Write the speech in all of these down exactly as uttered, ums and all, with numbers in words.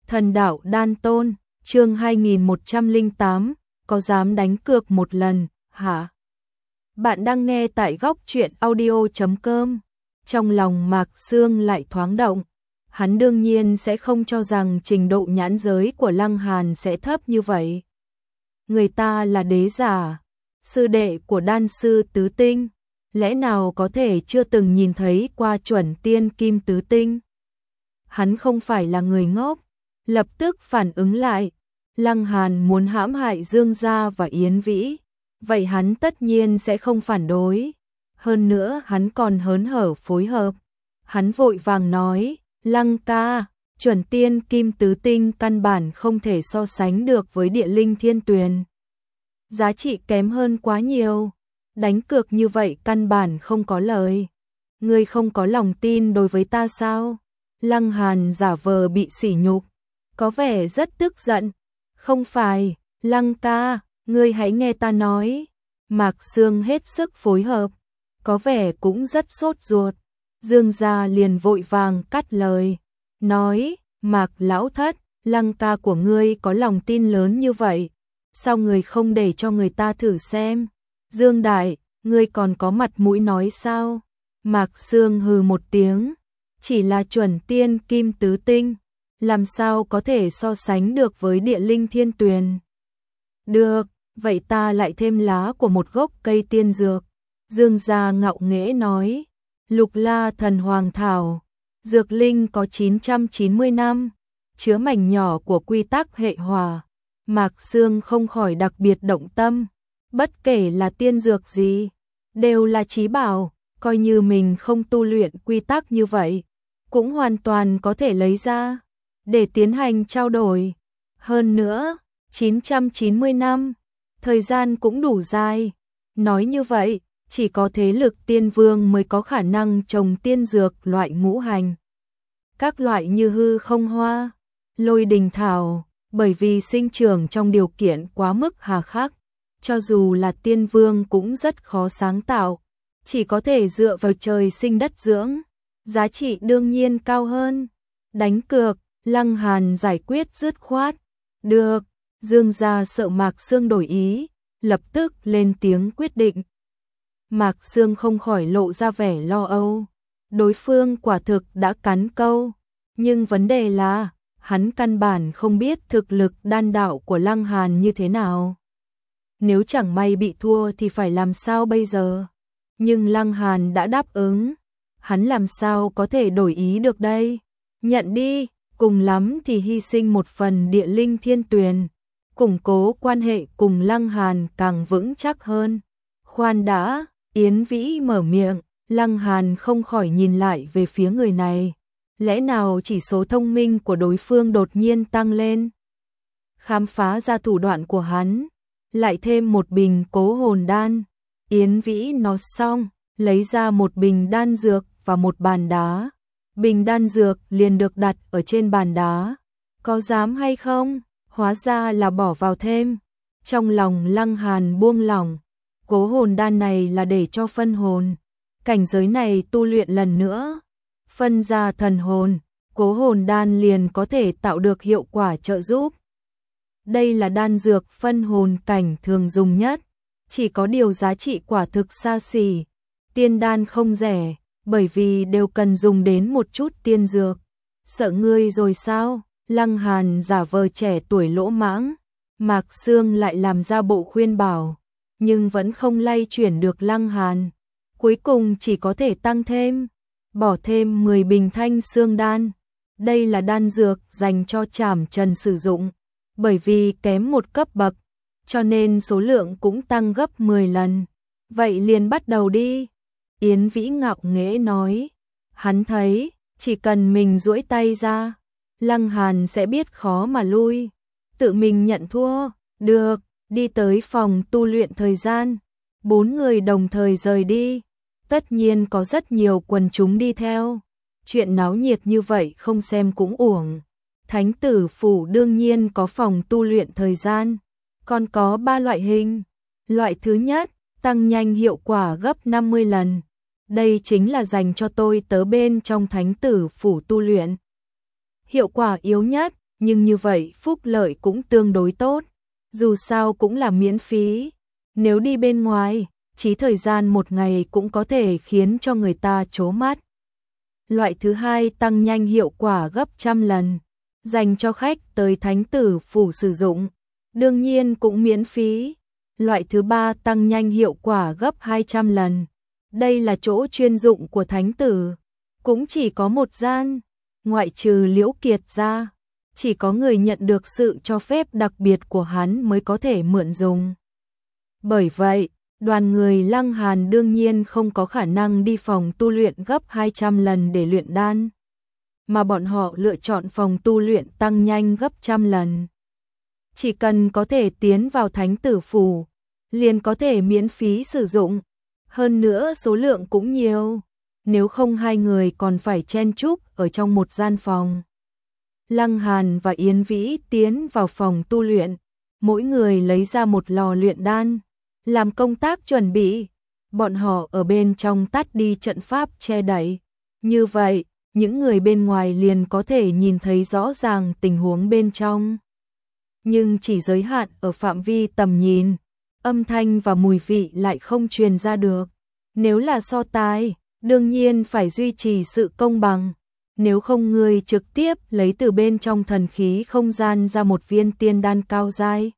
Thần đạo đan tôn, chương hai nghìn một trăm lẻ tám, có dám đánh cược một lần, hả? Bạn đang nghe tại góc truyện audio chấm com. Trong lòng Mạc Sương lại thoáng động. Hắn đương nhiên sẽ không cho rằng trình độ nhãn giới của Lăng Hàn sẽ thấp như vậy. Người ta là đế giả, sư đệ của đan sư tứ tinh, lẽ nào có thể chưa từng nhìn thấy qua chuẩn tiên kim tứ tinh? Hắn không phải là người ngốc, lập tức phản ứng lại. Lăng Hàn muốn hãm hại Dương Gia và Yến Vĩ, vậy hắn tất nhiên sẽ không phản đối. Hơn nữa hắn còn hớn hở phối hợp. Hắn vội vàng nói, Lăng ca, chuẩn tiên kim tứ tinh căn bản không thể so sánh được với địa linh thiên tuyền. Giá trị kém hơn quá nhiều, đánh cược như vậy căn bản không có lời. Ngươi không có lòng tin đối với ta sao? Lăng Hàn giả vờ bị sỉ nhục, có vẻ rất tức giận. Không phải, Lăng ca, ngươi hãy nghe ta nói. Mạc Sương hết sức phối hợp, có vẻ cũng rất sốt ruột. Dương Gia liền vội vàng cắt lời, nói, Mạc lão thất, Lăng ca của ngươi có lòng tin lớn như vậy, sao ngươi không để cho người ta thử xem? Dương đại, ngươi còn có mặt mũi nói sao? Mạc Sương hừ một tiếng, chỉ là chuẩn tiên kim tứ tinh, làm sao có thể so sánh được với địa linh thiên tuyền? Được, vậy ta lại thêm lá của một gốc cây tiên dược. Dương Gia ngạo nghễ nói, Lục La thần hoàng thảo, dược linh có chín trăm chín mươi năm, chứa mảnh nhỏ của quy tắc hệ hỏa. Mạc Sương không khỏi đặc biệt động tâm, bất kể là tiên dược gì, đều là chí bảo, coi như mình không tu luyện quy tắc như vậy, cũng hoàn toàn có thể lấy ra để tiến hành trao đổi. Hơn nữa, chín trăm chín mươi năm, thời gian cũng đủ dài. Nói như vậy, chỉ có thế lực tiên vương mới có khả năng trồng tiên dược loại ngũ hành. Các loại như hư không hoa, lôi đình thảo, bởi vì sinh trưởng trong điều kiện quá mức hà khắc, cho dù là tiên vương cũng rất khó sáng tạo, chỉ có thể dựa vào trời sinh đất dưỡng, giá trị đương nhiên cao hơn. Đánh cược, Lăng Hàn giải quyết dứt khoát. Được, Dương Gia sợ Mạc Sương đổi ý, lập tức lên tiếng quyết định. Mạc Sương không khỏi lộ ra vẻ lo âu. Đối phương quả thực đã cắn câu, nhưng vấn đề là, hắn căn bản không biết thực lực đan đạo của Lăng Hàn như thế nào. Nếu chẳng may bị thua thì phải làm sao bây giờ? Nhưng Lăng Hàn đã đáp ứng, hắn làm sao có thể đổi ý được đây? Nhận đi, cùng lắm thì hy sinh một phần địa linh thiên tuyền, củng cố quan hệ cùng Lăng Hàn càng vững chắc hơn. Khoan đã, Yến Vĩ mở miệng, Lăng Hàn không khỏi nhìn lại về phía người này. Lẽ nào chỉ số thông minh của đối phương đột nhiên tăng lên? Khám phá ra thủ đoạn của hắn, lại thêm một bình cố hồn đan. Yến Vĩ nói xong, lấy ra một bình đan dược và một bàn đá. Bình đan dược liền được đặt ở trên bàn đá. Có dám hay không? Hóa ra là bỏ vào thêm. Trong lòng Lăng Hàn buông lỏng, cố hồn đan này là để cho phân hồn. Cảnh giới này tu luyện lần nữa, phân ra thần hồn, cố hồn đan liền có thể tạo được hiệu quả trợ giúp. Đây là đan dược phân hồn cảnh thường dùng nhất, chỉ có điều giá trị quả thực xa xỉ. Tiên đan không rẻ, bởi vì đều cần dùng đến một chút tiên dược. Sợ ngươi rồi sao? Lăng Hàn giả vờ trẻ tuổi lỗ mãng. Mạc Sương lại làm ra bộ khuyên bảo, nhưng vẫn không lay chuyển được Lăng Hàn. Cuối cùng chỉ có thể tăng thêm, bỏ thêm mười bình thanh xương đan. Đây là đan dược dành cho Trảm Trần sử dụng, bởi vì kém một cấp bậc, cho nên số lượng cũng tăng gấp mười lần. Vậy liền bắt đầu đi. Yến Vĩ ngạo nghễ nói, hắn thấy, chỉ cần mình duỗi tay ra, Lăng Hàn sẽ biết khó mà lui, tự mình nhận thua. Được, đi tới phòng tu luyện thời gian, bốn người đồng thời rời đi, tất nhiên có rất nhiều quần chúng đi theo, chuyện náo nhiệt như vậy không xem cũng uổng. Thánh tử phủ đương nhiên có phòng tu luyện thời gian, còn có ba loại hình. Loại thứ nhất, tăng nhanh hiệu quả gấp năm mươi lần. Đây chính là dành cho tôi tớ bên trong thánh tử phủ tu luyện. Hiệu quả yếu nhất, nhưng như vậy phúc lợi cũng tương đối tốt, dù sao cũng là miễn phí. Nếu đi bên ngoài, chỉ thời gian một ngày cũng có thể khiến cho người ta trố mắt. Loại thứ hai tăng nhanh hiệu quả gấp trăm lần, dành cho khách tới Thánh Tử Phủ sử dụng, đương nhiên cũng miễn phí. Loại thứ ba tăng nhanh hiệu quả gấp hai trăm lần. Đây là chỗ chuyên dụng của Thánh Tử, cũng chỉ có một gian, ngoại trừ Liễu Kiệt ra, chỉ có người nhận được sự cho phép đặc biệt của hắn mới có thể mượn dùng. Bởi vậy, đoàn người Lăng Hàn đương nhiên không có khả năng đi phòng tu luyện gấp hai trăm lần để luyện đan, mà bọn họ lựa chọn phòng tu luyện tăng nhanh gấp trăm lần. Chỉ cần có thể tiến vào Thánh Tử Phủ, liền có thể miễn phí sử dụng, hơn nữa số lượng cũng nhiều, nếu không hai người còn phải chen chúc ở trong một gian phòng. Lăng Hàn và Yến Vĩ tiến vào phòng tu luyện, mỗi người lấy ra một lò luyện đan, làm công tác chuẩn bị. Bọn họ ở bên trong tắt đi trận pháp che đậy, như vậy, những người bên ngoài liền có thể nhìn thấy rõ ràng tình huống bên trong. Nhưng chỉ giới hạn ở phạm vi tầm nhìn, âm thanh và mùi vị lại không truyền ra được. Nếu là so tài, đương nhiên phải duy trì sự công bằng, nếu không người trực tiếp lấy từ bên trong thần khí không gian ra một viên tiên đan cao giai.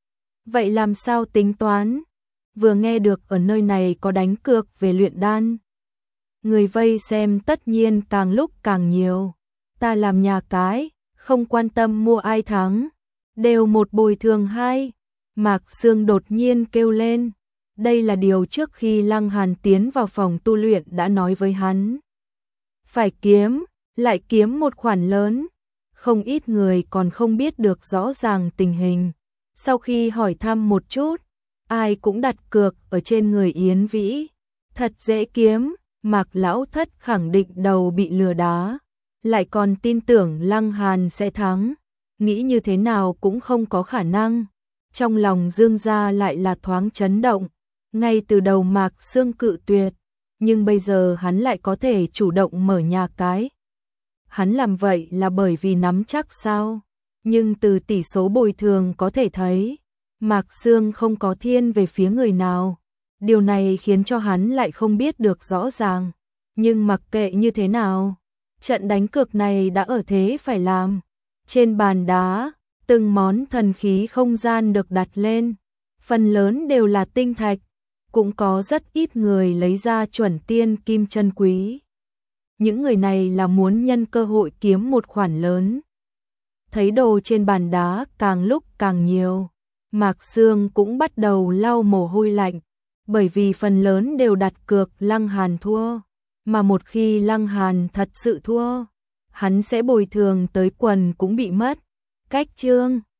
Vậy làm sao tính toán? Vừa nghe được ở nơi này có đánh cược về luyện đan, người vây xem tất nhiên càng lúc càng nhiều. Ta làm nhà cái, không quan tâm mua ai thắng, đều một bồi thường hai. Mạc Sương đột nhiên kêu lên. Đây là điều trước khi Lăng Hàn tiến vào phòng tu luyện đã nói với hắn. Phải kiếm, lại kiếm một khoản lớn. Không ít người còn không biết được rõ ràng tình hình. Sau khi hỏi thăm một chút, ai cũng đặt cược ở trên người Yến Vĩ. Thật dễ kiếm, Mạc Lão Thất khẳng định đầu bị lừa đá, lại còn tin tưởng Lăng Hàn sẽ thắng. Nghĩ như thế nào cũng không có khả năng. Trong lòng Dương gia lại là thoáng chấn động. Ngay từ đầu Mạc Sương cự tuyệt, nhưng bây giờ hắn lại có thể chủ động mở nhà cái. Hắn làm vậy là bởi vì nắm chắc sao? Nhưng từ tỷ số bồi thường có thể thấy, Mạc Sương không có thiên về phía người nào. Điều này khiến cho hắn lại không biết được rõ ràng. Nhưng mặc kệ như thế nào, trận đánh cược này đã ở thế phải làm. Trên bàn đá, từng món thần khí không gian được đặt lên, phần lớn đều là tinh thạch, cũng có rất ít người lấy ra chuẩn tiên kim chân quý. Những người này là muốn nhân cơ hội kiếm một khoản lớn. Thấy đồ trên bàn đá càng lúc càng nhiều, Mạc Sương cũng bắt đầu lau mồ hôi lạnh, bởi vì phần lớn đều đặt cược Lăng Hàn thua, mà một khi Lăng Hàn thật sự thua, hắn sẽ bồi thường tới quần cũng bị mất. Cách chương